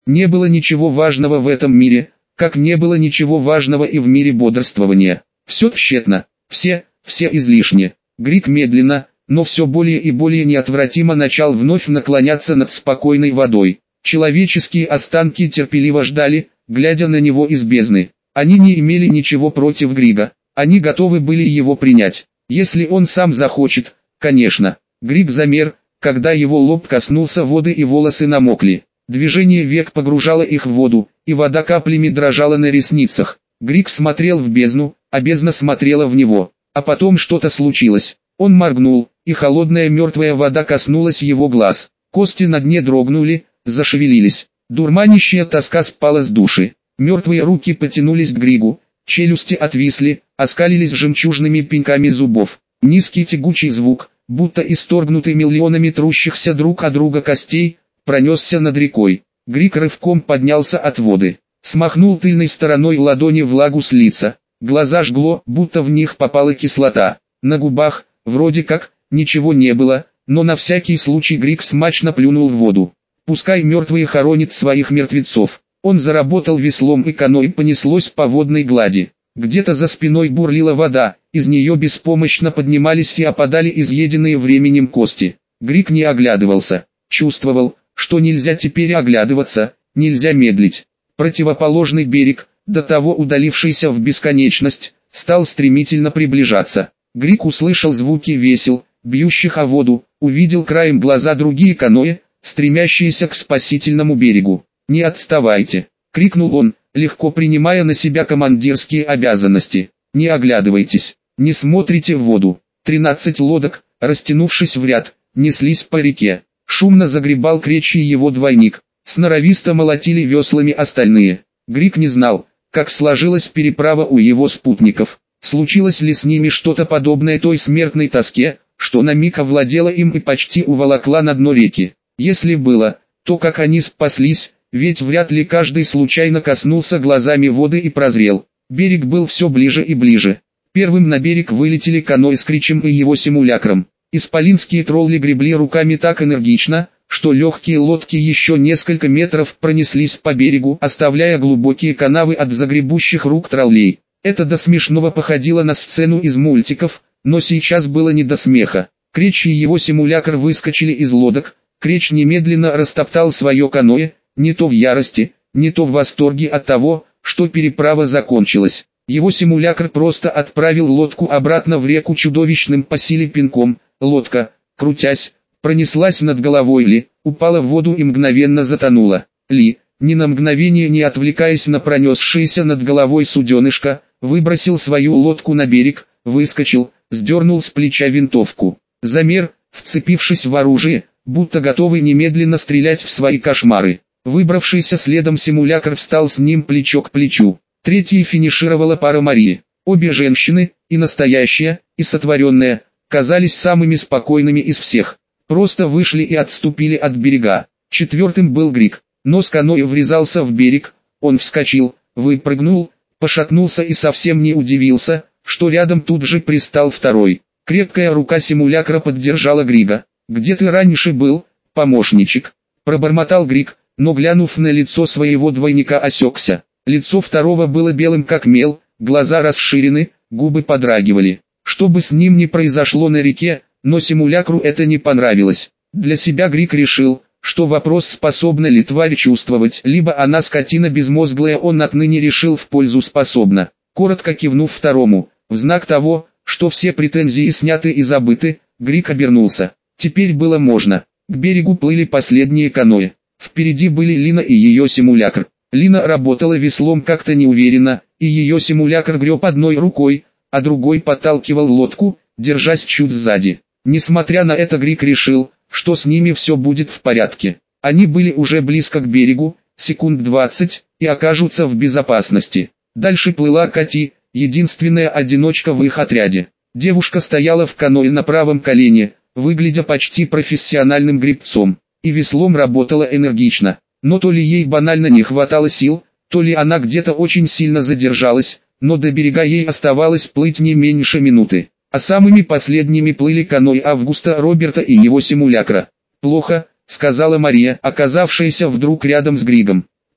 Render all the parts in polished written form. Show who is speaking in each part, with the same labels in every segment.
Speaker 1: Не было ничего важного в этом мире, как не было ничего важного и в мире бодрствования. Все тщетно, все излишне. Грик медленно, но все более и более неотвратимо начал вновь наклоняться над спокойной водой. Человеческие останки терпеливо ждали, глядя на него из бездны. Они не имели ничего против Грига, они готовы были его принять. Если он сам захочет, конечно. Григ замер, когда его лоб коснулся воды и волосы намокли. Движение век погружало их в воду, и вода каплями дрожала на ресницах. Григ смотрел в бездну, а бездна смотрела в него. А потом что-то случилось. Он моргнул, и холодная мертвая вода коснулась его глаз. Кости на дне дрогнули, зашевелились. Дурманящая тоска спала с души. Мертвые руки потянулись к Григу, челюсти отвисли, оскалились жемчужными пеньками зубов. Низкий тягучий звук, будто исторгнутый миллионами трущихся друг от друга костей, пронесся над рекой. Григ рывком поднялся от воды, смахнул тыльной стороной ладони влагу с лица. Глаза жгло, будто в них попала кислота. На губах, вроде как, ничего не было, но на всякий случай Григ смачно плюнул в воду. Пускай мертвые хоронят своих мертвецов. Он заработал веслом, и каноэ понеслось по водной глади. Где-то за спиной бурлила вода, из нее беспомощно поднимались и опадали изъеденные временем кости. Григ не оглядывался, чувствовал, что нельзя теперь оглядываться, нельзя медлить. Противоположный берег, до того удалившийся в бесконечность, стал стремительно приближаться. Григ услышал звуки весел, бьющих о воду, увидел краем глаза другие каноэ, стремящиеся к спасительному берегу. «Не отставайте!» — крикнул он, легко принимая на себя командирские обязанности. «Не оглядывайтесь, не смотрите в воду». 13 лодок, растянувшись в ряд, неслись по реке. Шумно загребал кречи его двойник, сноровисто молотили веслами остальные. Григ не знал, как сложилась переправа у его спутников. Случилось ли с ними что-то подобное той смертной тоске, что на миг овладела им и почти уволокла на дно реки? Если было, то как они спаслись, ведь вряд ли каждый случайно коснулся глазами воды и прозрел. Берег был все ближе и ближе. Первым на берег вылетели каноэ с Кричем и его симулякром. Исполинские тролли гребли руками так энергично, что легкие лодки еще несколько метров пронеслись по берегу, оставляя глубокие канавы от загребущих рук троллей. Это до смешного походило на сцену из мультиков, но сейчас было не до смеха. Крич и его симулякр выскочили из лодок. Крич немедленно растоптал свое каноэ, не то в ярости, не то в восторге от того, что переправа закончилась. Его симулякр просто отправил лодку обратно в реку чудовищным по силе пинком. Лодка, крутясь, пронеслась над головой Ли, упала в воду и мгновенно затонула. Ли, ни на мгновение не отвлекаясь на пронесшееся над головой суденышко, выбросил свою лодку на берег, выскочил, сдернул с плеча винтовку. Замер, вцепившись в оружие, будто готовый немедленно стрелять в свои кошмары. Выбравшийся следом симулякр встал с ним плечо к плечу. Третьей финишировала пара Марии. Обе женщины, и настоящая, и сотворенная, казались самыми спокойными из всех. Просто вышли и отступили от берега. Четвертым был Григ. Нос каноэ врезался в берег, он вскочил, выпрыгнул, пошатнулся и совсем не удивился, что рядом тут же пристал второй. Крепкая рука симулякра поддержала Грига. «Где ты раньше был, помощничек?» — пробормотал Григ, но глянув на лицо своего двойника осекся. Лицо второго было белым как мел, глаза расширены, губы подрагивали. Что бы с ним ни произошло на реке, но симулякру это не понравилось. Для себя Григ решил, что вопрос, способна ли тварь чувствовать, либо она скотина безмозглая, он отныне решил в пользу способна. Коротко кивнув второму, в знак того, что все претензии сняты и забыты, Григ обернулся. Теперь было можно. К берегу плыли последние каноэ. Впереди были Лина и ее симулякр. Лина работала веслом как-то неуверенно, и ее симулякр греб одной рукой, а другой подталкивал лодку, держась чуть сзади. Несмотря на это, Григ решил, что с ними все будет в порядке. Они были уже близко к берегу, секунд 20, и окажутся в безопасности. Дальше плыла Кати, единственная одиночка в их отряде. Девушка стояла в каноэ на правом колене, выглядя почти профессиональным гребцом, и веслом работала энергично. Но то ли ей банально не хватало сил, то ли она где-то очень сильно задержалась, но до берега ей оставалось плыть не меньше минуты. А самыми последними плыли каноэ Августа Роберта и его симулякра. «Плохо», — сказала Мария, оказавшаяся вдруг рядом с Григом.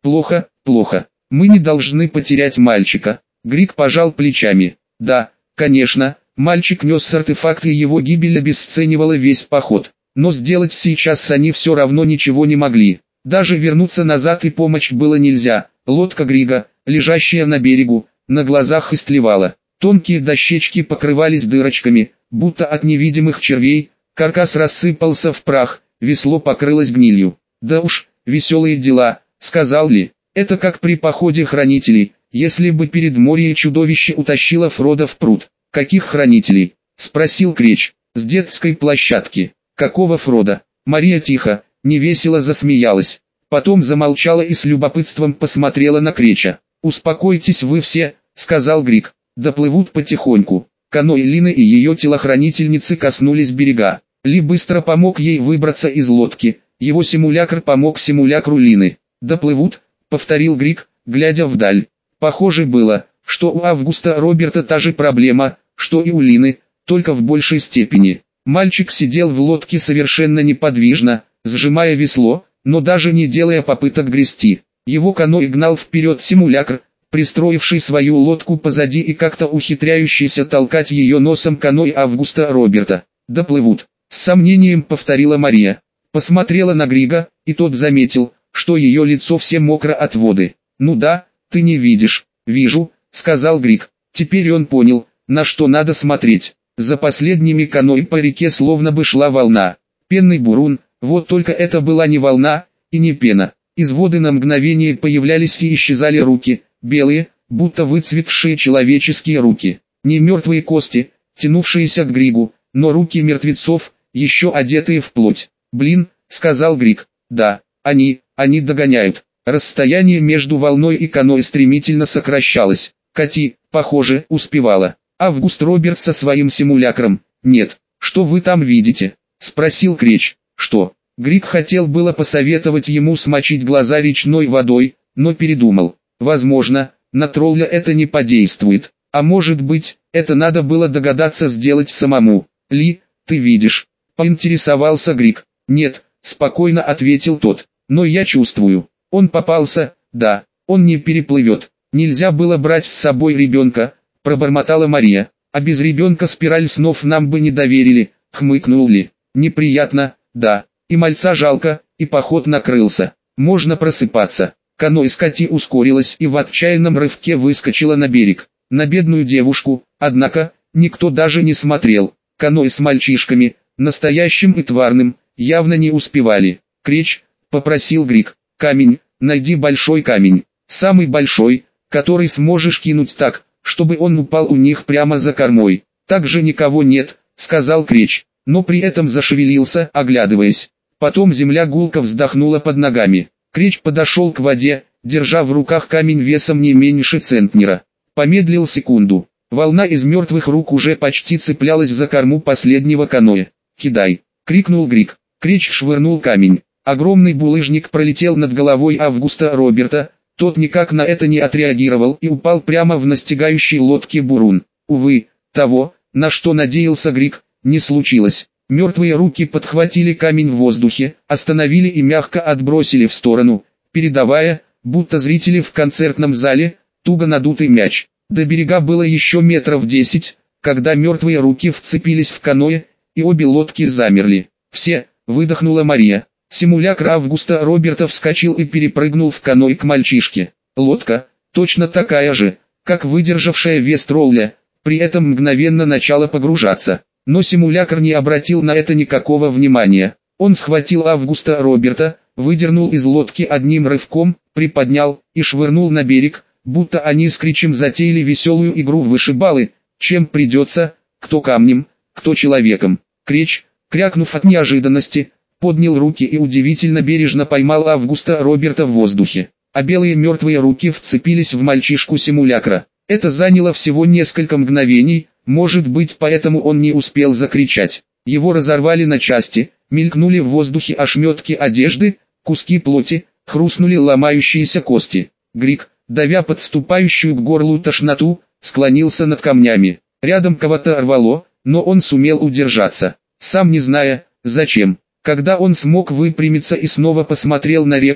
Speaker 1: Плохо, плохо. Мы не должны потерять мальчика. Грик пожал плечами. Да, конечно, мальчик нес артефакт, и его гибель обесценивала весь поход. Но сделать сейчас они все равно ничего не могли. Даже вернуться назад и помочь было нельзя. Лодка Грига, лежащая на берегу, на глазах истлевала. Тонкие дощечки покрывались дырочками, будто от невидимых червей, каркас рассыпался в прах, весло покрылось гнилью. Да уж, веселые дела, сказал Ли. Это как при походе хранителей, если бы перед морем чудовище утащило Фродо в пруд. Каких хранителей? Спросил Креч. С детской площадки. Какого Фродо? Мария тихо, невесело засмеялась. Потом замолчала и с любопытством посмотрела на Креча. «Успокойтесь вы все», — сказал Грик. «Доплывут потихоньку». Каноэ Лины и ее телохранительницы коснулись берега. Ли быстро помог ей выбраться из лодки, его симулякр помог симулякру Лины. «Доплывут», — повторил Грик, глядя вдаль. Похоже было, что у Августа Роберта та же проблема, что и у Лины, только в большей степени. Мальчик сидел в лодке совершенно неподвижно, сжимая весло, но даже не делая попыток грести. Его каноэ гнал вперед симулякр, пристроивший свою лодку позади и как-то ухитряющийся толкать ее носом каноэ Августа Роберта. «Доплывут», — с сомнением повторила Мария. Посмотрела на Грига, и тот заметил, что ее лицо все мокро от воды. «Ну да, ты не видишь». «Вижу», — сказал Григ. Теперь он понял, на что надо смотреть. За последними каноэ по реке словно бы шла волна. Пенный бурун, вот только это была не волна, и не пена. Из воды на мгновение появлялись и исчезали руки, белые, будто выцветшие человеческие руки. Не мертвые кости, тянувшиеся к Григу, но руки мертвецов, еще одетые в плоть. «Блин», — сказал Григ. «Да, они догоняют». Расстояние между волной и каноэ стремительно сокращалось. Кати, похоже, успевала. Август Роберт со своим симулякром. «Нет, что вы там видите?» — спросил Креч. «Что?» Григ хотел было посоветовать ему смочить глаза речной водой, но передумал. Возможно, на тролля это не подействует. А может быть, это надо было догадаться сделать самому. «Ли, ты видишь?» — поинтересовался Григ. «Нет», — спокойно ответил тот. «Но я чувствую. Он попался, да, он не переплывет. Нельзя было брать с собой ребенка», — пробормотала Мария. «А без ребенка спираль снов нам бы не доверили», — хмыкнул Ли. «Неприятно, да, и мальца жалко, и поход накрылся. Можно просыпаться». Каноэ с Кати ускорилась и в отчаянном рывке выскочила на берег. На бедную девушку, однако, никто даже не смотрел. Каноэ с мальчишками, настоящим и тварным, явно не успевали. «Креч», — попросил Григ, — «камень, найди большой камень, самый большой, который сможешь кинуть так, чтобы он упал у них прямо за кормой». «Так же никого нет», — сказал Креч, но при этом зашевелился, оглядываясь. Потом земля гулко вздохнула под ногами. Креч подошел к воде, держа в руках камень весом не меньше центнера. Помедлил секунду. Волна из мертвых рук уже почти цеплялась за корму последнего каноэ. «Кидай!» — крикнул Григ. Креч швырнул камень. Огромный булыжник пролетел над головой Августа Роберта, тот никак на это не отреагировал и упал прямо в настигающей лодке бурун. Увы, того, на что надеялся Григ, не случилось. Мертвые руки подхватили камень в воздухе, остановили и мягко отбросили в сторону, передавая, будто зрители в концертном зале, туго надутый мяч. До берега было еще метров 10, когда мертвые руки вцепились в каноэ, и обе лодки замерли. «Все», — выдохнула Мария. Симулякр Августа Роберта вскочил и перепрыгнул в каноэ к мальчишке. Лодка, точно такая же, как выдержавшая вес тролля, при этом мгновенно начала погружаться. Но симулякр не обратил на это никакого внимания. Он схватил Августа Роберта, выдернул из лодки одним рывком, приподнял и швырнул на берег, будто они с Кричем затеяли веселую игру в вышибалы, чем придется, кто камнем, кто человеком. Креч, крякнув от неожиданности, поднял руки и удивительно бережно поймал Августа Роберта в воздухе, а белые мертвые руки вцепились в мальчишку симулякра. Это заняло всего несколько мгновений, может быть, поэтому он не успел закричать. Его разорвали на части, мелькнули в воздухе ошметки одежды, куски плоти, хрустнули ломающиеся кости. Григ, давя подступающую к горлу тошноту, склонился над камнями. Рядом кого-то рвало, но он сумел удержаться, сам не зная, зачем. Когда он смог выпрямиться и снова посмотрел на реку,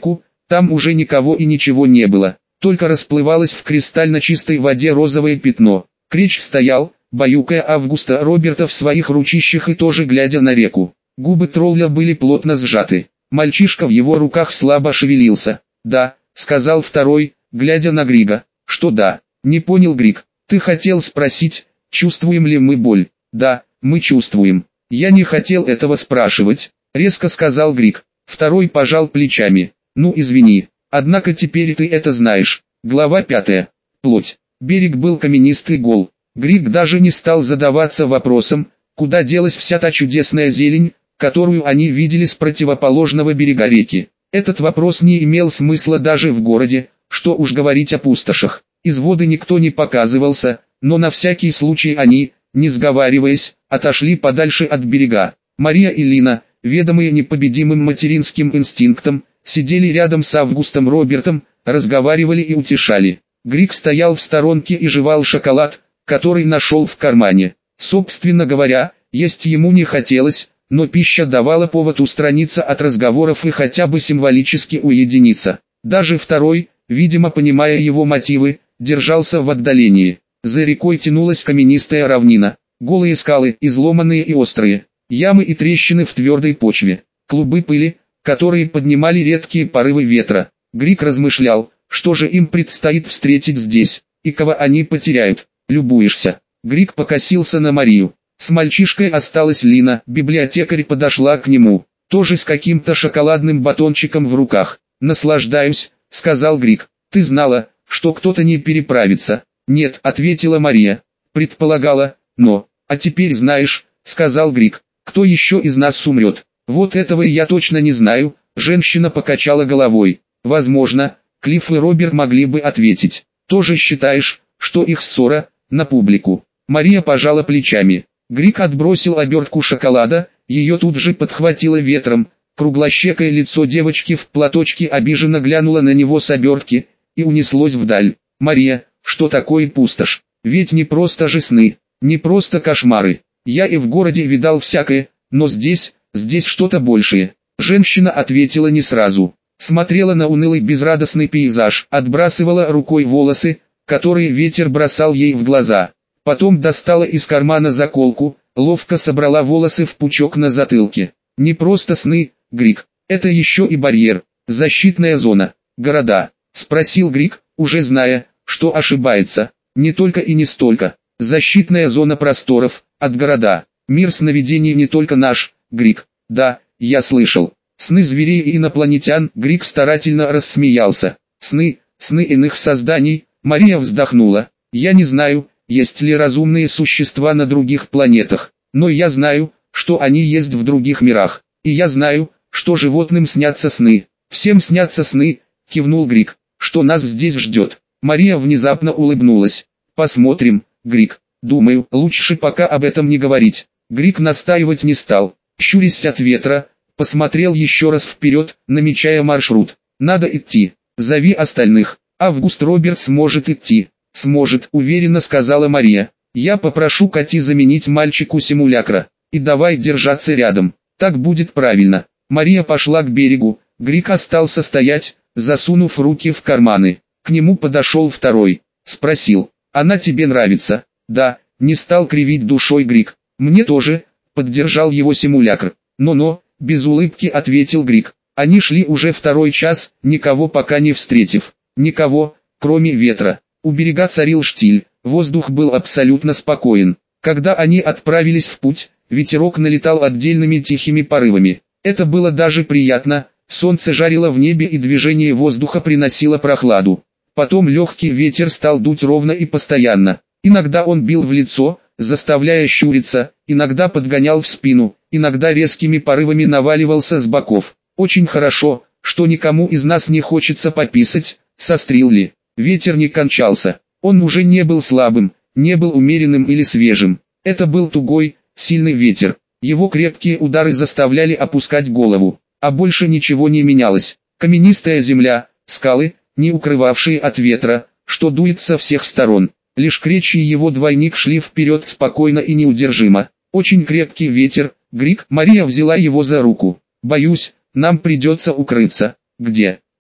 Speaker 1: Там уже никого и ничего не было, только расплывалось в кристально чистой воде розовое пятно. Кречь стоял, баюкая Августа Роберта в своих ручищах и тоже глядя на реку. Губы тролля были плотно сжаты. Мальчишка в его руках слабо шевелился. «Да», — сказал второй, глядя на Грига. «Что да?» — не понял Григ. «Ты хотел спросить, чувствуем ли мы боль?» «Да, мы чувствуем». «Я не хотел этого спрашивать», — резко сказал Григ. Второй пожал плечами. «Ну извини, однако теперь ты это знаешь». Глава 5. Плоть. Берег был каменистый и гол. Григ даже не стал задаваться вопросом, куда делась вся та чудесная зелень, которую они видели с противоположного берега реки. Этот вопрос не имел смысла даже в городе, что уж говорить о пустошах. Из воды никто не показывался, но на всякий случай они, не сговариваясь, отошли подальше от берега. Мария и Лина, ведомые непобедимым материнским инстинктом, сидели рядом с Августом Робертом, разговаривали и утешали. Григ стоял в сторонке и жевал шоколад, который нашел в кармане. Собственно говоря, есть ему не хотелось, но пища давала повод устраниться от разговоров и хотя бы символически уединиться. Даже второй, видимо понимая его мотивы, держался в отдалении. За рекой тянулась каменистая равнина, голые скалы, изломанные и острые, ямы и трещины в твердой почве, клубы пыли, которые поднимали редкие порывы ветра. Григ размышлял, что же им предстоит встретить здесь, и кого они потеряют. «Любуешься?» Григ покосился на Марию. С мальчишкой осталась Лина, библиотекарь подошла к нему, тоже с каким-то шоколадным батончиком в руках. «Наслаждаюсь», — сказал Григ. «Ты знала, что кто-то не переправится?» «Нет», — ответила Мария. «Предполагала, но...» «А теперь знаешь», — сказал Григ, — «кто еще из нас умрет?» «Вот этого я точно не знаю», — женщина покачала головой. «Возможно, Клифф и Роберт могли бы ответить. Тоже считаешь, что их ссора на публику?» Мария пожала плечами. Григ отбросил обертку шоколада, ее тут же подхватило ветром. Круглощекое лицо девочки в платочке обиженно глянуло на него с обертки и унеслось вдаль. «Мария, что такое пустошь? Ведь не просто же сны, не просто кошмары. Я и в городе видал всякое, но здесь что-то большее». Женщина ответила не сразу. Смотрела на унылый безрадостный пейзаж, отбрасывала рукой волосы, которые ветер бросал ей в глаза. Потом достала из кармана заколку, ловко собрала волосы в пучок на затылке. «Не просто сны, Григ, это еще и барьер, защитная зона, города», — спросил Григ, уже зная, что ошибается. «Не только и не столько. Защитная зона просторов, от города. Мир сновидений не только наш, Григ». «Да, я слышал. Сны зверей и инопланетян», — Григ старательно рассмеялся. «Сны иных созданий», — Мария вздохнула. «Я не знаю, есть ли разумные существа на других планетах, но я знаю, что они есть в других мирах, и я знаю, что животным снятся сны». «Всем снятся сны», — кивнул Григ. «Что нас здесь ждет?» Мария внезапно улыбнулась. «Посмотрим, Григ. Думаю, лучше пока об этом не говорить». Григ настаивать не стал. Щурясь от ветра, посмотрел еще раз вперед, намечая маршрут. «Надо идти. Зови остальных. Август Роберт сможет идти». «Сможет», — уверенно сказала Мария. «Я попрошу Кати заменить мальчику симулякра. И давай держаться рядом. Так будет правильно». Мария пошла к берегу. Григ остался стоять, засунув руки в карманы. К нему подошел второй. Спросил: «Она тебе нравится?» «Да», — не стал кривить душой Григ. «Мне тоже», — поддержал его симулякр. «Но», — без улыбки ответил Григ. Они шли уже второй час, никого пока не встретив. Никого, кроме ветра. У берега царил штиль, воздух был абсолютно спокоен. Когда они отправились в путь, ветерок налетал отдельными тихими порывами. Это было даже приятно, солнце жарило в небе и движение воздуха приносило прохладу. Потом легкий ветер стал дуть ровно и постоянно. Иногда он бил в лицо, заставляя щуриться, иногда подгонял в спину, иногда резкими порывами наваливался с боков. «Очень хорошо, что никому из нас не хочется пописать», — сострил Ли. Ветер не кончался. Он уже не был слабым, не был умеренным или свежим. Это был тугой, сильный ветер. Его крепкие удары заставляли опускать голову. А больше ничего не менялось. Каменистая земля, скалы, не укрывавшие от ветра, что дует со всех сторон. Лишь Кречь и его двойник шли вперед спокойно и неудержимо. Очень крепкий ветер, Григ. Мария взяла его за руку. «Боюсь, нам придется укрыться». «Где?»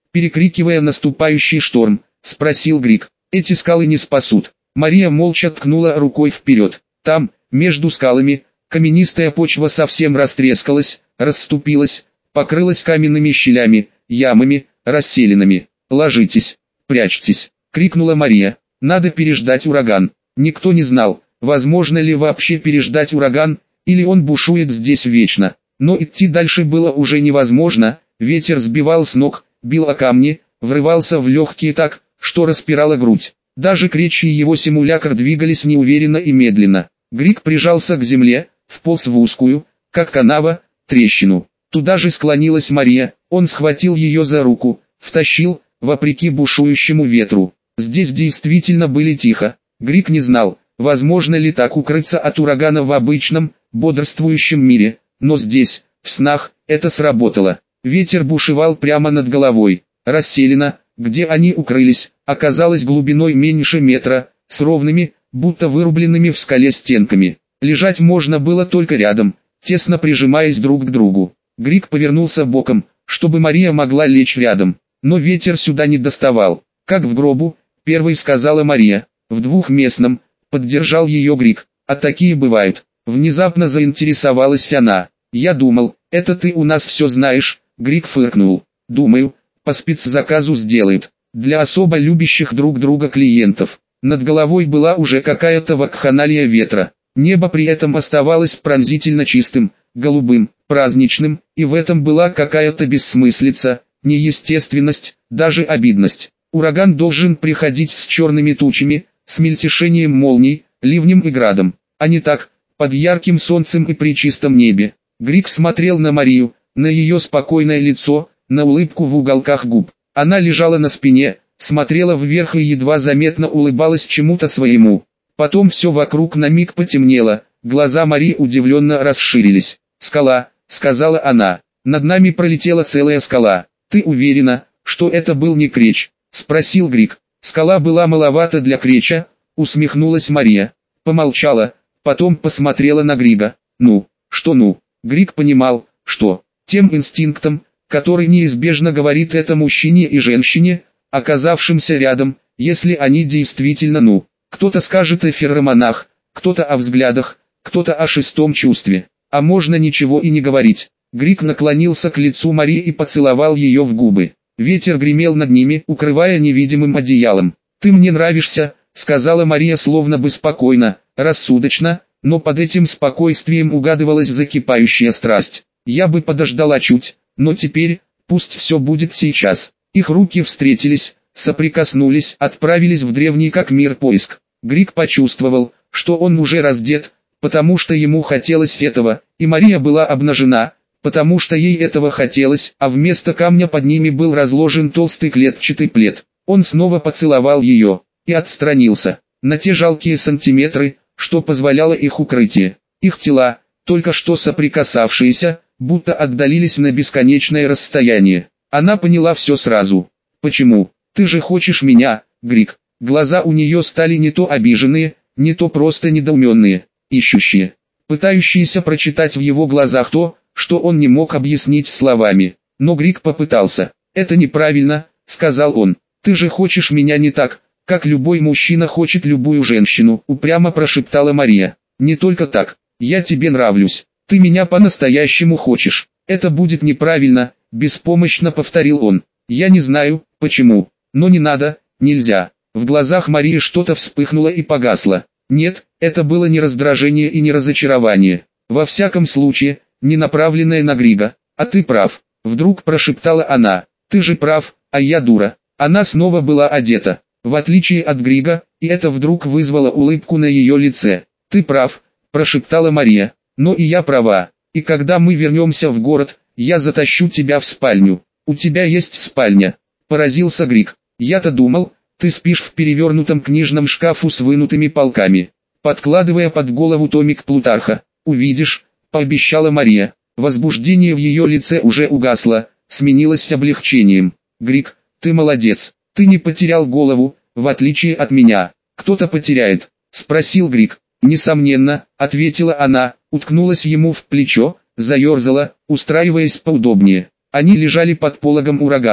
Speaker 1: перекрикивая наступающий шторм, спросил Грик. Эти скалы не спасут. Мария молча ткнула рукой вперед. Там, между скалами, каменистая почва совсем растрескалась, расступилась, покрылась каменными щелями, ямами, расселинами. «Ложитесь, прячьтесь!» — крикнула Мария. «Надо переждать ураган». Никто не знал, возможно ли вообще переждать ураган, или он бушует здесь вечно. Но идти дальше было уже невозможно, ветер сбивал с ног, бил о камни, врывался в легкие так, что распирала грудь. Даже кречи и его симулякр двигались неуверенно и медленно. Грик прижался к земле, вполз в узкую, как канава, трещину. Туда же склонилась Мария, он схватил ее за руку, втащил, вопреки бушующему ветру. Здесь действительно было тихо. Грик не знал, возможно ли так укрыться от урагана в обычном, бодрствующем мире, но здесь, в снах, это сработало. Ветер бушевал прямо над головой. Расселена, где они укрылись, оказалась глубиной меньше метра, с ровными, будто вырубленными в скале стенками. Лежать можно было только рядом, тесно прижимаясь друг к другу. Грик повернулся боком, чтобы Мария могла лечь рядом, но ветер сюда не доставал. «Как в гробу», — первой сказала Мария. «В двухместном», — поддержал ее Грик. «А такие бывают». Внезапно заинтересовалась она. «Я думал, это ты у нас все знаешь», — Грик фыркнул. «Думаю, по спецзаказу сделают. Для особо любящих друг друга клиентов». Над головой была уже какая-то вакханалия ветра. Небо при этом оставалось пронзительно чистым, голубым, праздничным, и в этом была какая-то бессмыслица, неестественность, даже обидность. Ураган должен приходить с черными тучами, с мельтешением молний, ливнем и градом, а не так, под ярким солнцем и при чистом небе. Грик смотрел на Марию, на ее спокойное лицо, на улыбку в уголках губ. Она лежала на спине, смотрела вверх и едва заметно улыбалась чему-то своему. Потом все вокруг на миг потемнело, глаза Марии удивленно расширились. «Скала», — сказала она, — «над нами пролетела целая скала». «Ты уверена, что это был не креч?» — спросил Грик. «Скала была маловата для креча», — усмехнулась Мария. Помолчала, потом посмотрела на Грига. «Ну, что ну?» Грик понимал, что, тем инстинктом, который неизбежно говорит это мужчине и женщине, оказавшимся рядом, если они действительно ну. Кто-то скажет о феромонах, кто-то о взглядах, кто-то о шестом чувстве. А можно ничего и не говорить. Грик наклонился к лицу Марии и поцеловал ее в губы. Ветер гремел над ними, укрывая невидимым одеялом. «Ты мне нравишься», — сказала Мария словно бы спокойно, рассудочно, но под этим спокойствием угадывалась закипающая страсть. «Я бы подождала чуть, но теперь, пусть все будет сейчас». Их руки встретились, соприкоснулись, отправились в древний как мир поиск. Грик почувствовал, что он уже раздет, потому что ему хотелось этого, и Мария была обнажена, потому что ей этого хотелось, а вместо камня под ними был разложен толстый клетчатый плед. Он снова поцеловал ее и отстранился, на те жалкие сантиметры, что позволяло их укрытие. Их тела, только что соприкасавшиеся, будто отдалились на бесконечное расстояние. Она поняла все сразу. «Почему? Ты же хочешь меня, Грик?» Глаза у нее стали не то обиженные, не то просто недоуменные, ищущие, пытающиеся прочитать в его глазах то, что он не мог объяснить словами. Но Грик попытался. «Это неправильно», — сказал он. «Ты же хочешь меня не так, как любой мужчина хочет любую женщину», — упрямо прошептала Мария. «Не только так. Я тебе нравлюсь. Ты меня по-настоящему хочешь. Это будет неправильно», — беспомощно повторил он. «Я не знаю, почему. Но не надо, нельзя». В глазах Марии что-то вспыхнуло и погасло. Нет, это было не раздражение и не разочарование. Во всяком случае, не направленное на Грига. «А ты прав», — вдруг прошептала она. «Ты же прав, а я дура». Она снова была одета, в отличие от Грига, и это вдруг вызвало улыбку на ее лице. «Ты прав», — прошептала Мария. «Но и я права. И когда мы вернемся в город, я затащу тебя в спальню. У тебя есть спальня», — поразился Григ. «Я-то думал, ты спишь в перевернутом книжном шкафу с вынутыми полками», подкладывая под голову томик Плутарха. «Увидишь», — пообещала Мария. Возбуждение в ее лице уже угасло, сменилось облегчением. «Григ, ты молодец, ты не потерял голову, в отличие от меня». «Кто-то потеряет?» — спросил Григ. «Несомненно», — ответила она, уткнулась ему в плечо, заерзала, устраиваясь поудобнее. Они лежали под пологом урагана.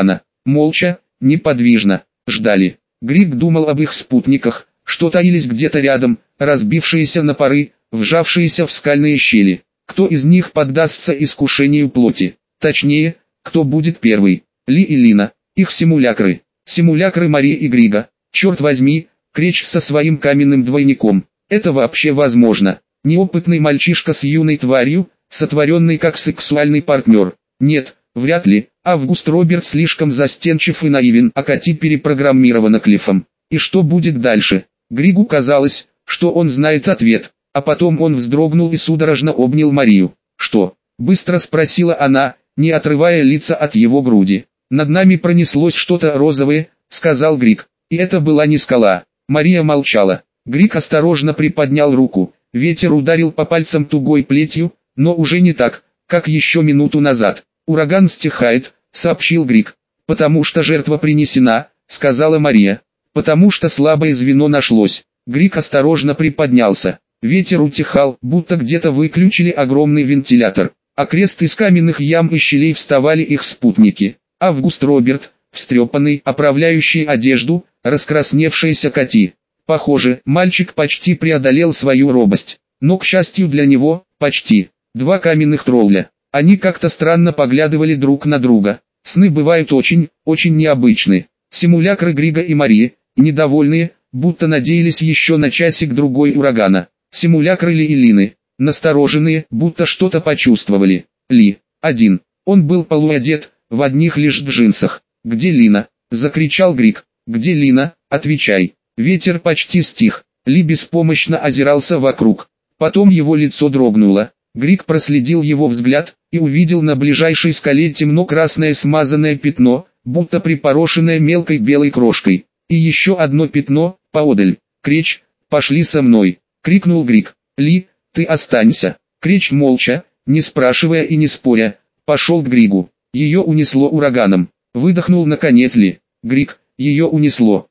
Speaker 1: молча, неподвижно, ждали. Грик думал об их спутниках, что таились где-то рядом, разбившиеся на пары, вжавшиеся в скальные щели. Кто из них поддастся искушению плоти? Точнее, кто будет первый? Ли и Лина, их симулякры. Симулякры Марии и Грига. Черт возьми, Креч со своим каменным двойником. Это вообще возможно? Неопытный мальчишка с юной тварью, сотворенный как сексуальный партнер. Нет, вряд ли. Август Роберт слишком застенчив и наивен, а Кати перепрограммирована Клиффом. И что будет дальше? Григу казалось, что он знает ответ, а потом он вздрогнул и судорожно обнял Марию. «Что?» – быстро спросила она, не отрывая лица от его груди. «Над нами пронеслось что-то розовое», – сказал Григ. И это была не скала. Мария молчала. Григ осторожно приподнял руку. Ветер ударил по пальцам тугой плетью, но уже не так, как еще минуту назад. «Ураган стихает», — сообщил Григ. «Потому что жертва принесена», — сказала Мария. «Потому что слабое звено нашлось». Григ осторожно приподнялся. Ветер утихал, будто где-то выключили огромный вентилятор. Окрест из каменных ям и щелей вставали их спутники. Август Роберт, встрепанный, оправляющий одежду, раскрасневшаяся Кати. Похоже, мальчик почти преодолел свою робость. Но, к счастью для него, почти. Два каменных тролля. Они как-то странно поглядывали друг на друга. Сны бывают очень, очень необычны. Симулякры Грига и Марии, недовольные, будто надеялись еще на часик-другой урагана. Симулякры Ли и Лины, настороженные, будто что-то почувствовали. Ли, один. Он был полуодет, в одних лишь джинсах. «Где Лина?» – закричал Григ. «Где Лина? Отвечай». Ветер почти стих. Ли беспомощно озирался вокруг. Потом его лицо дрогнуло. Григ проследил его взгляд и увидел на ближайшей скале темно-красное смазанное пятно, будто припорошенное мелкой белой крошкой. И еще одно пятно, поодаль. «Креч, пошли со мной!» — крикнул Григ. «Ли, ты останься!» Креч молча, не спрашивая и не споря, пошел к Григу. Ее унесло ураганом. Выдохнул наконец Ли. «Григ, ее унесло.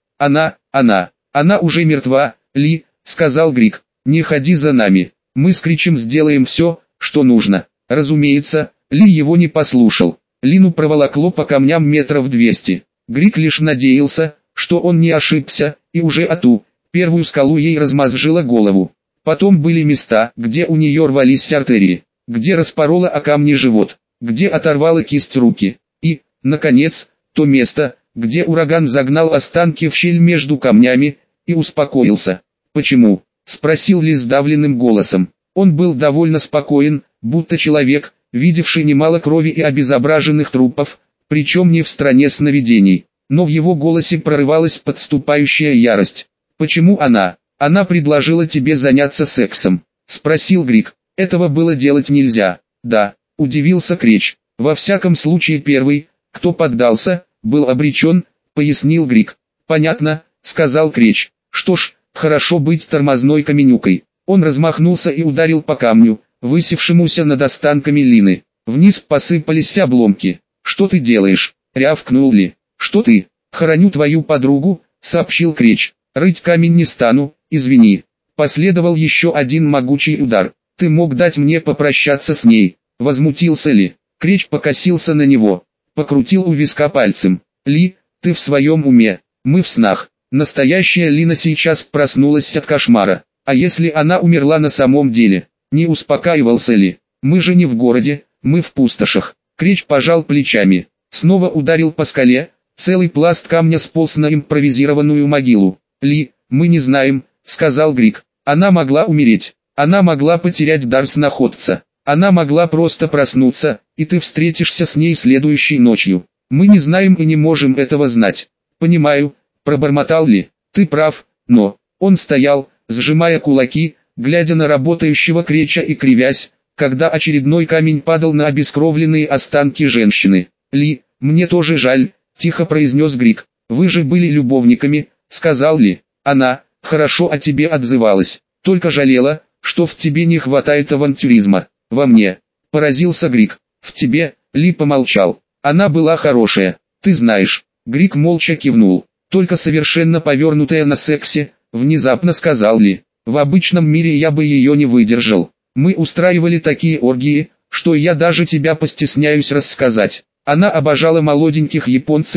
Speaker 1: Она уже мертва, Ли», — сказал Григ. «Не ходи за нами. Мы с Кричем сделаем все, что нужно». Разумеется, Ли его не послушал. Лину проволокло по камням метров 200. Григ лишь надеялся, что он не ошибся, и уже оту, первую скалу ей размозжило голову. Потом были места, где у нее рвались артерии, где распорола о камни живот, где оторвала кисть руки. И, наконец, то место, где ураган загнал останки в щель между камнями, и успокоился. «Почему?» — спросил Ли сдавленным голосом. Он был довольно спокоен, будто человек, видевший немало крови и обезображенных трупов, причем не в стране сновидений. Но в его голосе прорывалась подступающая ярость. «Почему она? Она предложила тебе заняться сексом?» — спросил Григ. «Этого было делать нельзя». «Да», — удивился Креч. «Во всяком случае первый, кто поддался, был обречен», — пояснил Григ. «Понятно», — сказал Креч. «Что ж, хорошо быть тормозной каменюкой». Он размахнулся и ударил по камню, высевшемуся над останками Лины. Вниз посыпались обломки. «Что ты делаешь?» — рявкнул Ли. «Что ты? Хороню твою подругу», — сообщил Креч. «Рыть камень не стану, извини». Последовал еще один могучий удар. «Ты мог дать мне попрощаться с ней», — возмутился Ли. Креч покосился на него, покрутил у виска пальцем. «Ли, ты в своем уме? Мы в снах. Настоящая Лина сейчас проснулась от кошмара. А если она умерла на самом деле?» Не успокаивался Ли. «Мы же не в городе, мы в пустошах». Креч пожал плечами. Снова ударил по скале. Целый пласт камня сполз на импровизированную могилу. «Ли, мы не знаем», — сказал Григ. «Она могла умереть. Она могла потерять дар сноходца. Она могла просто проснуться, и ты встретишься с ней следующей ночью. Мы не знаем и не можем этого знать». «Понимаю», — пробормотал Ли. «Ты прав, но...» Он стоял, сжимая кулаки, глядя на работающего Креча и кривясь, когда очередной камень падал на обескровленные останки женщины. «Ли, мне тоже жаль», — тихо произнес Григ. «Вы же были любовниками», — сказал Ли. «Она хорошо о тебе отзывалась, только жалела, что в тебе не хватает авантюризма». «Во мне», — поразился Григ. «В тебе», — Ли помолчал. «Она была хорошая, ты знаешь». Григ молча кивнул. «Только совершенно повернутая на сексе», — внезапно сказал Ли. «В обычном мире я бы ее не выдержал. Мы устраивали такие оргии, что я даже тебя постесняюсь рассказать. Она обожала молоденьких японцев,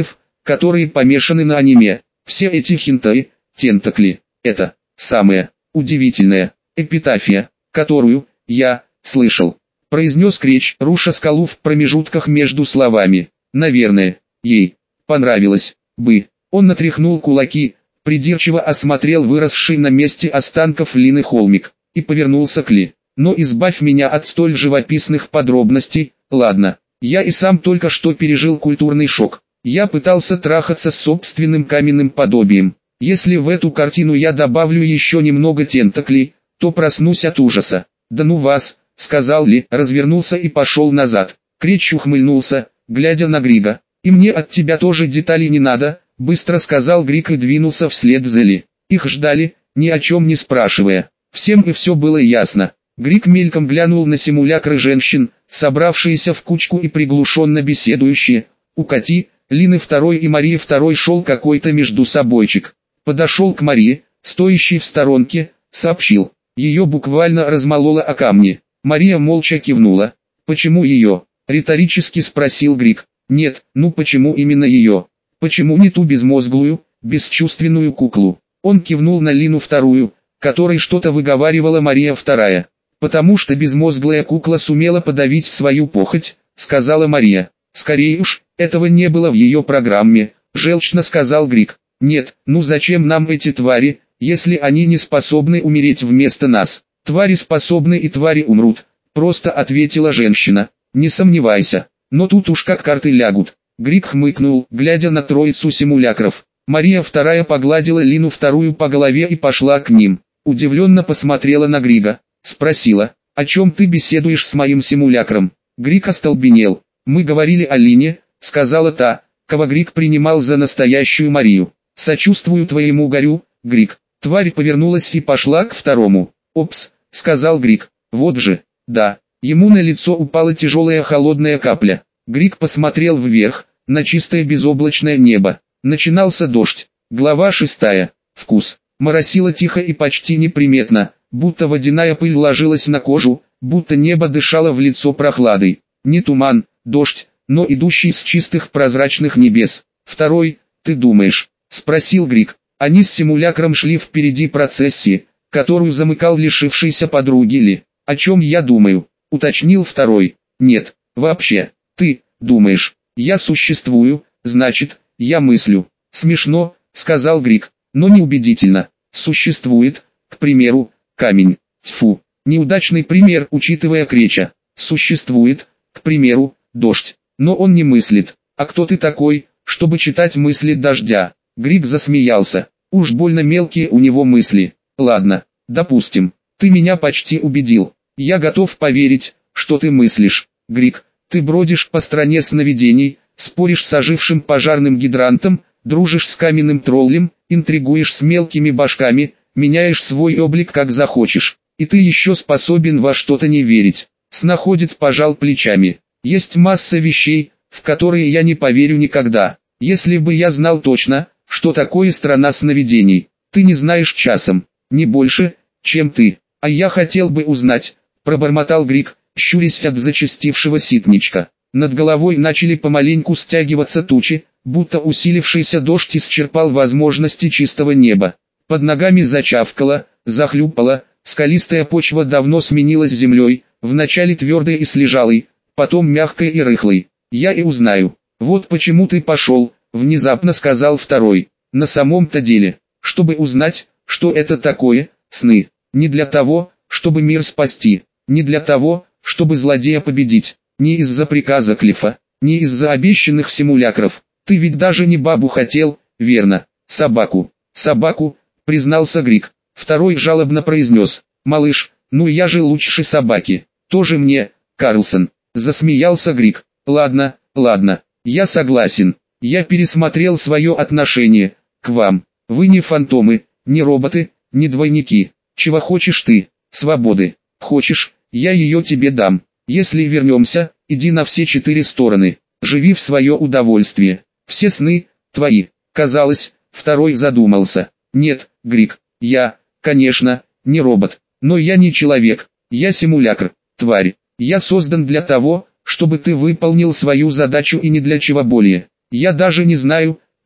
Speaker 1: которые помешаны на аниме. Все эти хентай, тентакли, это самая удивительная эпитафия, которую я слышал, произнес Креч, руша скалу в промежутках между словами. Наверное, ей понравилось бы. Он натряхнул кулаки, придирчиво осмотрел выросший на месте останков Лины холмик и повернулся к Ли. Но избавь меня от столь живописных подробностей. Ладно, я и сам только что пережил культурный шок. Я пытался трахаться с собственным каменным подобием. Если в эту картину я добавлю еще немного тентаклей, то проснусь от ужаса. Да ну вас, сказал Ли, развернулся и пошел назад. Креч ухмыльнулся, глядя на Грига. И мне от тебя тоже деталей не надо, быстро сказал Григ и двинулся вслед за Ли. Их ждали, ни о чем не спрашивая. Всем и все было ясно. Григ мельком глянул на симулякры женщин, собравшиеся в кучку и приглушенно беседующие. У Кати, Лины второй и Марии второй шел какой-то междусобойчик. Подошел к Марии, стоящей в сторонке, сообщил. Ее буквально размололо о камни. Мария молча кивнула. «Почему ее?» — риторически спросил Григ. «Нет, ну почему именно ее? Почему не ту безмозглую, бесчувственную куклу?» Он кивнул на Лину вторую, которой что-то выговаривала Мария вторая. «Потому что безмозглая кукла сумела подавить свою похоть», — сказала Мария. «Скорее уж, этого не было в ее программе», — желчно сказал Григ. «Нет, ну зачем нам эти твари, если они не способны умереть вместо нас?» «Твари способны и твари умрут», — просто ответила женщина. «Не сомневайся, но тут уж как карты лягут». Григ хмыкнул, глядя на троицу симулякров. Мария вторая погладила Лину вторую по голове и пошла к ним. Удивленно посмотрела на Грига, спросила: «О чем ты беседуешь с моим симулякром?» Григ остолбенел. «Мы говорили о Лине», — сказала та, кого Григ принимал за настоящую Марию. «Сочувствую твоему горю, Григ». Тварь повернулась и пошла к второму. «Опс», — сказал Григ. «Вот же, да». Ему на лицо упала тяжелая холодная капля. Григ посмотрел вверх, на чистое безоблачное небо. Начинался дождь. Глава 6. Вкус. Моросило тихо и почти неприметно, будто водяная пыль ложилась на кожу, будто небо дышало в лицо прохладой. Не туман, дождь, но идущий с чистых прозрачных небес. «Второй, ты думаешь?» — спросил Григ. Они с симулякром шли впереди процессии, которую замыкал лишившийся подруги Ли. «О чем я думаю?» — уточнил второй. «Нет, вообще, ты думаешь, я существую, значит, я мыслю». «Смешно», — сказал Григ, — «но неубедительно. Существует, к примеру, камень». Тьфу, неудачный пример, учитывая Креча. «Существует, к примеру, дождь. Но он не мыслит. А кто ты такой, чтобы читать мысли дождя?» Григ засмеялся. «Уж больно мелкие у него мысли. Ладно, допустим, ты меня почти убедил. Я готов поверить, что ты мыслишь. Григ, ты бродишь по стране сновидений, споришь с ожившим пожарным гидрантом, дружишь с каменным троллем, интригуешь с мелкими башками, меняешь свой облик как захочешь. И ты еще способен во что-то не верить». Снаходец пожал плечами. «Есть масса вещей, в которые я не поверю никогда. Если бы я знал точно, что такое страна сновидений, ты не знаешь часом, не больше, чем ты. А я хотел бы узнать», — пробормотал Григ, щурясь от зачастившего ситничка. Над головой начали помаленьку стягиваться тучи, будто усилившийся дождь исчерпал возможности чистого неба. Под ногами зачавкало, захлюпало, скалистая почва давно сменилась землей, вначале твердой и слежалой, потом мягкой и рыхлой. «Я и узнаю. Вот почему ты пошел», — внезапно сказал второй. «На самом-то деле, чтобы узнать, что это такое, сны. Не для того, чтобы мир спасти, не для того, чтобы злодея победить, не из-за приказа Клифа, не из-за обещанных симулякров. Ты ведь даже не бабу хотел, верно? Собаку». «Собаку», — признался Григ. Второй жалобно произнес: «Малыш, ну я же лучше собаки». «Тоже мне, Карлсон», — засмеялся Григ. «Ладно, ладно, я согласен. Я пересмотрел свое отношение к вам. Вы не фантомы, не роботы, не двойники. Чего хочешь ты? Свободы. Хочешь, я ее тебе дам. Если вернемся, иди на все 4 стороны. Живи в свое удовольствие. Все сны твои». Казалось, второй задумался. «Нет, Григ, я, конечно, не робот, но я не человек. Я симулякр, тварь. Я создан для того, чтобы ты выполнил свою задачу и ни для чего более. Я даже не знаю,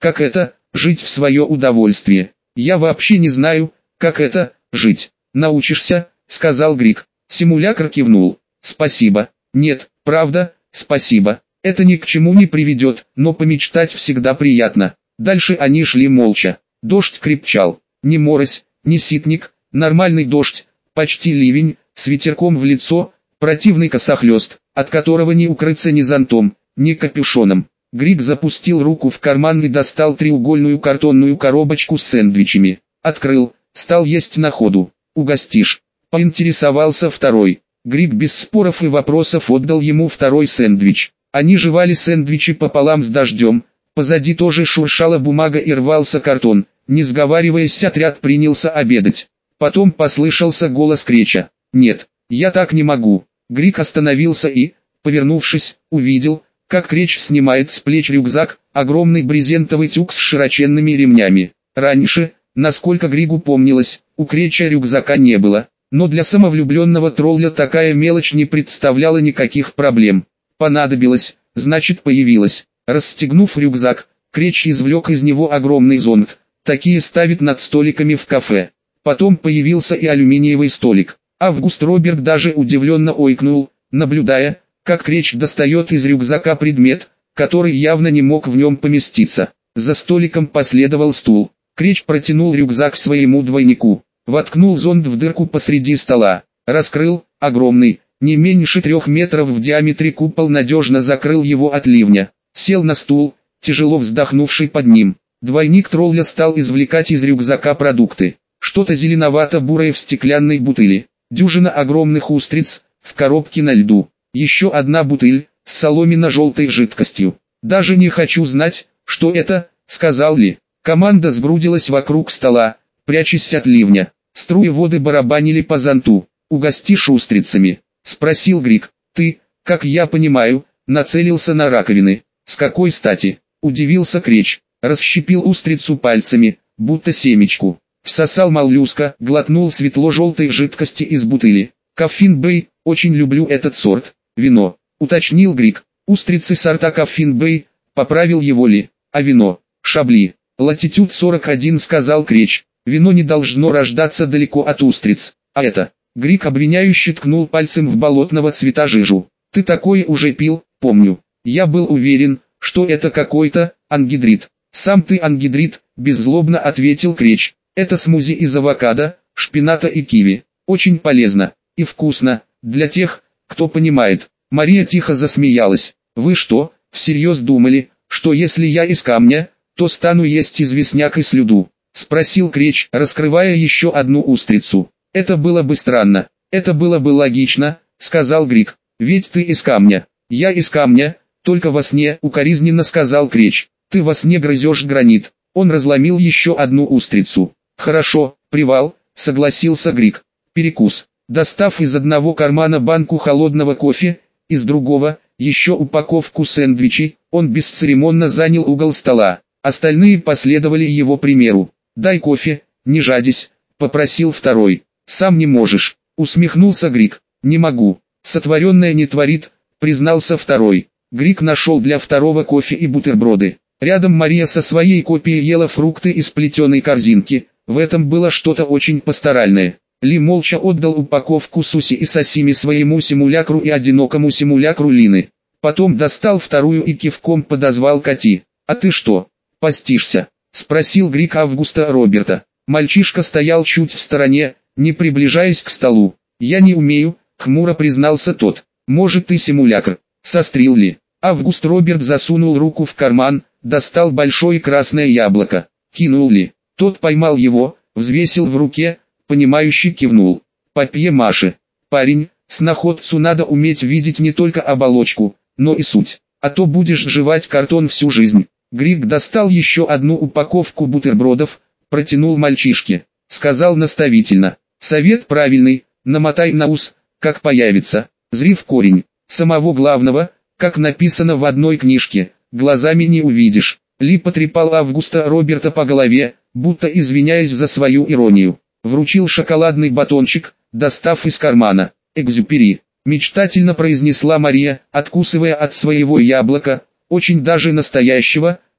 Speaker 1: Как это, жить в свое удовольствие? Я вообще не знаю, как это, жить. Научишься, сказал Грик. Симулякр кивнул. Спасибо. Нет, правда, спасибо. Это ни к чему не приведет, но помечтать всегда приятно. Дальше они шли молча. Дождь крепчал. Ни морось, ни ситник, нормальный дождь, почти ливень, с ветерком в лицо, противный косохлёст, от которого не укрыться ни зонтом, ни капюшоном. Грик запустил руку в карман и достал треугольную картонную коробочку с сэндвичами. Открыл, стал есть на ходу. «Угостишь?» — поинтересовался второй. Грик без споров и вопросов отдал ему второй сэндвич. Они жевали сэндвичи пополам с дождем. Позади тоже шуршала бумага и рвался картон. Не сговариваясь, отряд принялся обедать. Потом послышался голос Креча. «Нет, я так не могу». Грик остановился и, повернувшись, увидел, как Креч снимает с плеч рюкзак, огромный брезентовый тюк с широченными ремнями. Раньше, насколько Григу помнилось, у Креча рюкзака не было, но для самовлюбленного тролля такая мелочь не представляла никаких проблем. Понадобилось, значит появилось. Расстегнув рюкзак, Креч извлек из него огромный зонт. Такие ставят над столиками в кафе. Потом появился и алюминиевый столик. Август Роберт даже удивленно ойкнул, наблюдая, как Креч достает из рюкзака предмет, который явно не мог в нем поместиться. За столиком последовал стул. Креч протянул рюкзак своему двойнику, воткнул зонт в дырку посреди стола, раскрыл, огромный, не меньше 3 метров в диаметре купол надежно закрыл его от ливня. Сел на стул, тяжело вздохнувший под ним. Двойник тролля стал извлекать из рюкзака продукты. Что-то зеленовато-бурое в стеклянной бутыли, дюжина огромных устриц, в коробке на льду, еще одна бутыль, с соломенно-желтой жидкостью. «Даже не хочу знать, что это», — сказал Ли. Команда сгрудилась вокруг стола, прячась от ливня. Струи воды барабанили по зонту. «Угостишь устрицами?» — спросил Грик. «Ты, как я понимаю, нацелился на раковины. С какой стати?» — удивился Креч. Расщепил устрицу пальцами, будто семечку. Всосал моллюска, глотнул светло-желтой жидкости из бутыли. «Коффин Бэй, очень люблю этот сорт, вино», — уточнил Грик. «Устрицы сорта Коффин Бэй», — поправил его Ли. «А вино? Шабли». «Латитюд 41», — сказал Креч. «Вино не должно рождаться далеко от устриц. А это...» Грик обвиняюще ткнул пальцем в болотного цвета жижу. «Ты такое уже пил, помню. Я был уверен, что это какой-то ангидрид». «Сам ты ангидрид», — беззлобно ответил Креч. «Это смузи из авокадо, шпината и киви. Очень полезно и вкусно, для тех, кто понимает». Мария тихо засмеялась. «Вы что, всерьез думали, что если я из камня, то стану есть известняк и слюду?» — спросил Креч, раскрывая еще одну устрицу. «Это было бы странно. Это было бы логично», — сказал Грик. «Ведь ты из камня. Я из камня, только во сне», — укоризненно сказал Креч. «Ты во сне грызешь гранит». Он разломил еще одну устрицу. «Хорошо, привал», — согласился Грик. «Перекус». Достав из одного кармана банку холодного кофе, из другого, еще упаковку сэндвичей, он бесцеремонно занял угол стола. Остальные последовали его примеру. «Дай кофе, не жадись», — попросил второй. «Сам не можешь», — усмехнулся Грик. «Не могу. Сотворенное не творит», — признался второй. Грик нашел для второго кофе и бутерброды. Рядом Мария со своей копией ела фрукты из плетеной корзинки, в этом было что-то очень пасторальное. Ли молча отдал упаковку суси и сосими своему симулякру и одинокому симулякру Лины. Потом достал вторую и кивком подозвал Кати. «А ты что, постишься?» — спросил Грик Августа Роберта. Мальчишка стоял чуть в стороне, не приближаясь к столу. «Я не умею», — хмуро признался тот. «Может, ты симулякр?» — сострил Ли. Август Роберт засунул руку в карман, достал большое красное яблоко. Кинул Ли. Тот поймал его, взвесил в руке, понимающе кивнул. «Папье-маше. Парень, сноходцу надо уметь видеть не только оболочку, но и суть. А то будешь жевать картон всю жизнь». Грик достал еще одну упаковку бутербродов, протянул мальчишке. Сказал наставительно. «Совет правильный, намотай на ус, как появится. Зри в корень. Самого главного, как написано в одной книжке, глазами не увидишь». Ли потрепал Августа Роберта по голове, будто извиняясь за свою иронию. Вручил шоколадный батончик, достав из кармана. «Экзюпери», — мечтательно произнесла Мария, откусывая от своего яблока, «очень даже настоящего»,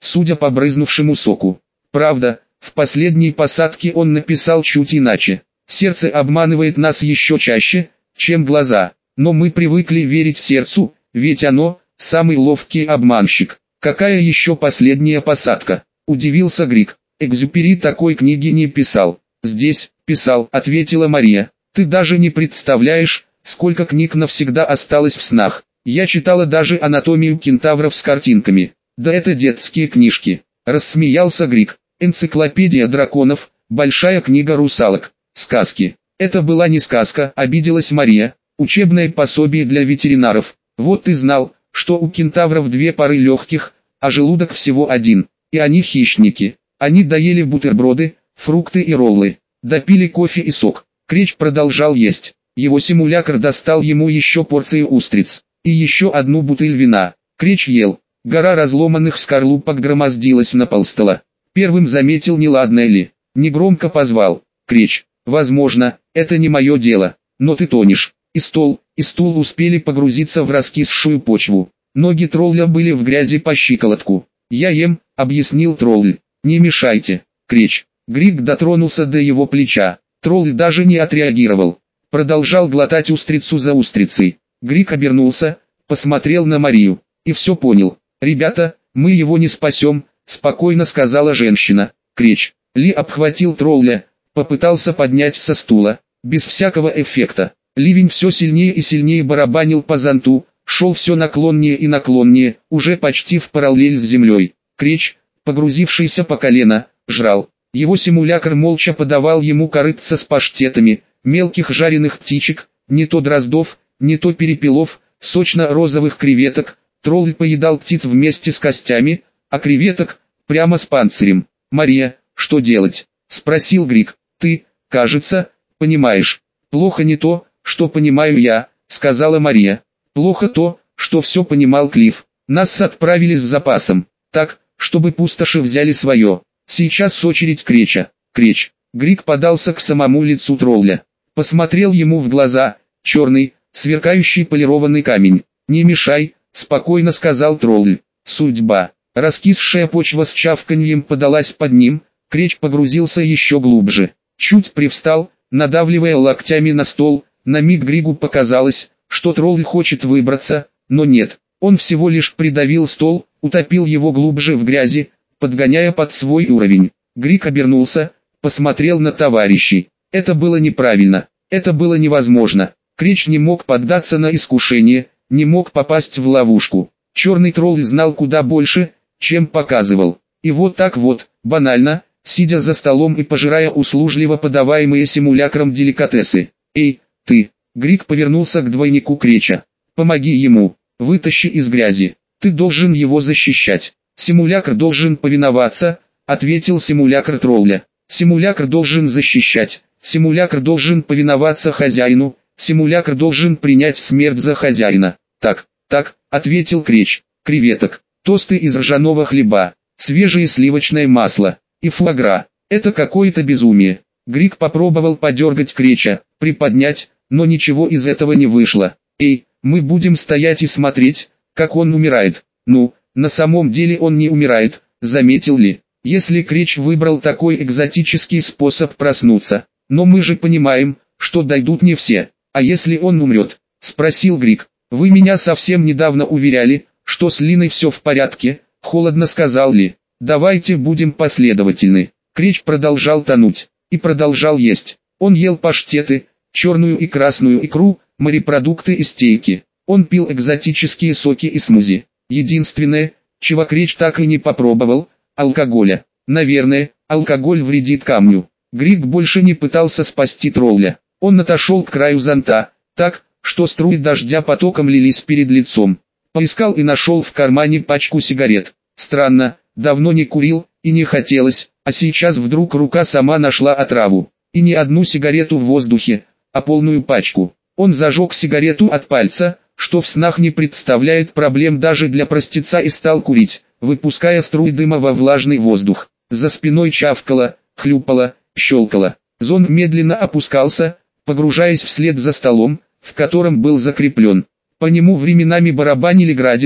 Speaker 1: судя по брызнувшему соку. Правда, в последней посадке он написал чуть иначе. Сердце обманывает нас еще чаще, чем глаза, но мы привыкли верить сердцу, ведь оно – самый ловкий обманщик. Какая еще последняя посадка? Удивился Грик. Экзюпери такой книги не писал. Здесь, писал, ответила Мария. Ты даже не представляешь, сколько книг навсегда осталось в снах. Я читала даже анатомию кентавров с картинками. Да это детские книжки. Рассмеялся Грик. Энциклопедия драконов, большая книга русалок, сказки. Это была не сказка, обиделась Мария. Учебное пособие для ветеринаров. Вот ты знал, что у кентавров 2 пары легких, а желудок всего 1. И они хищники. Они доели бутерброды, фрукты и роллы. Допили кофе и сок. Креч продолжал есть. Его симулякр достал ему еще порцию устриц. И еще одну бутыль вина. Креч ел. Гора разломанных скорлупок громоздилась на пол стола. Первым заметил неладное ли. Негромко позвал. Креч. Возможно, это не мое дело, но ты тонешь. И стол, и стул успели погрузиться в раскисшую почву. Ноги тролля были в грязи по щиколотку. «Я ем», — объяснил тролль. «Не мешайте, Креч». Грик дотронулся до его плеча. Тролль даже не отреагировал. Продолжал глотать устрицу за устрицей. Грик обернулся, посмотрел на Марию. И все понял. «Ребята, мы его не спасем», — спокойно сказала женщина. Креч. Ли обхватил тролля, попытался поднять со стула. Без всякого эффекта. Ливень все сильнее и сильнее барабанил по зонту, шел все наклоннее и наклоннее, уже почти в параллель с землей. Креч, погрузившийся по колено, жрал. Его симулякр молча подавал ему корытца с паштетами, мелких жареных птичек, не то дроздов, не то перепелов, сочно-розовых креветок. Тролль поедал птиц вместе с костями, а креветок прямо с панцирем. «Мария, что делать?» – спросил Грик. «Ты, кажется, понимаешь. Плохо не то, что понимаю я», — сказала Мария. «Плохо то, что все понимал Клифф. Нас отправили с запасом, так, чтобы пустоши взяли свое. Сейчас очередь Креча». Креч. Грик подался к самому лицу тролля. Посмотрел ему в глаза, черный, сверкающий полированный камень. «Не мешай», — спокойно сказал тролль. «Судьба». Раскисшая почва с чавканьем подалась под ним, Креч погрузился еще глубже. Чуть привстал, надавливая локтями на стол. На миг Григу показалось, что тролль хочет выбраться, но нет. Он всего лишь придавил стол, утопил его глубже в грязи, подгоняя под свой уровень. Григ обернулся, посмотрел на товарищей. Это было неправильно, это было невозможно. Креч не мог поддаться на искушение, не мог попасть в ловушку. Черный тролль знал куда больше, чем показывал. И вот так вот, банально, сидя за столом и пожирая услужливо подаваемые симулякром деликатесы. «Эй, ты!» Грик повернулся к двойнику Креча. «Помоги ему, вытащи из грязи, ты должен его защищать». «Симулякр должен повиноваться», — ответил симулякр тролля. «Симулякр должен защищать, симулякр должен повиноваться хозяину, симулякр должен принять смерть за хозяина». «Так, так», — ответил Креч. «Креветок, тосты из ржаного хлеба, свежее сливочное масло и фуагра. Это какое-то безумие». Грик попробовал подергать Креча, приподнять, но ничего из этого не вышло. «Эй, мы будем стоять и смотреть, как он умирает». «Ну, на самом деле он не умирает», — заметил Ли. «Если Креч выбрал такой экзотический способ проснуться. Но мы же понимаем, что дойдут не все. А если он умрет?» — спросил Грик. «Вы меня совсем недавно уверяли, что с Линой все в порядке», — холодно сказал Ли. «Давайте будем последовательны». Креч продолжал тонуть и продолжал есть. Он ел паштеты, черную и красную икру, морепродукты и стейки. Он пил экзотические соки и смузи. Единственное, чего Креч так и не попробовал – алкоголя. Наверное, алкоголь вредит камню. Грик больше не пытался спасти тролля. Он отошел к краю зонта, так, что струи дождя потоком лились перед лицом. Поискал и нашел в кармане пачку сигарет. Странно, давно не курил, и не хотелось, а сейчас вдруг рука сама нашла отраву. И не одну сигарету в воздухе, а полную пачку. Он зажег сигарету от пальца, что в снах не представляет проблем даже для простеца, и стал курить, выпуская струи дыма во влажный воздух. За спиной чавкало, хлюпало, щелкало. Зонт медленно опускался, погружаясь вслед за столом, в котором был закреплен. По нему временами барабанили градины,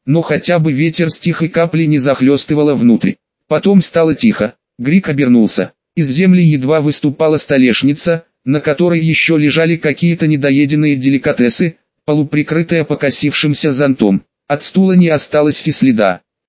Speaker 1: но хотя бы ветер стих и капли не захлестывало внутрь. Потом стало тихо. Грик обернулся. Из земли едва выступала столешница, на которой еще лежали какие-то недоеденные деликатесы, полуприкрытая покосившимся зонтом. От стула не осталось и следа.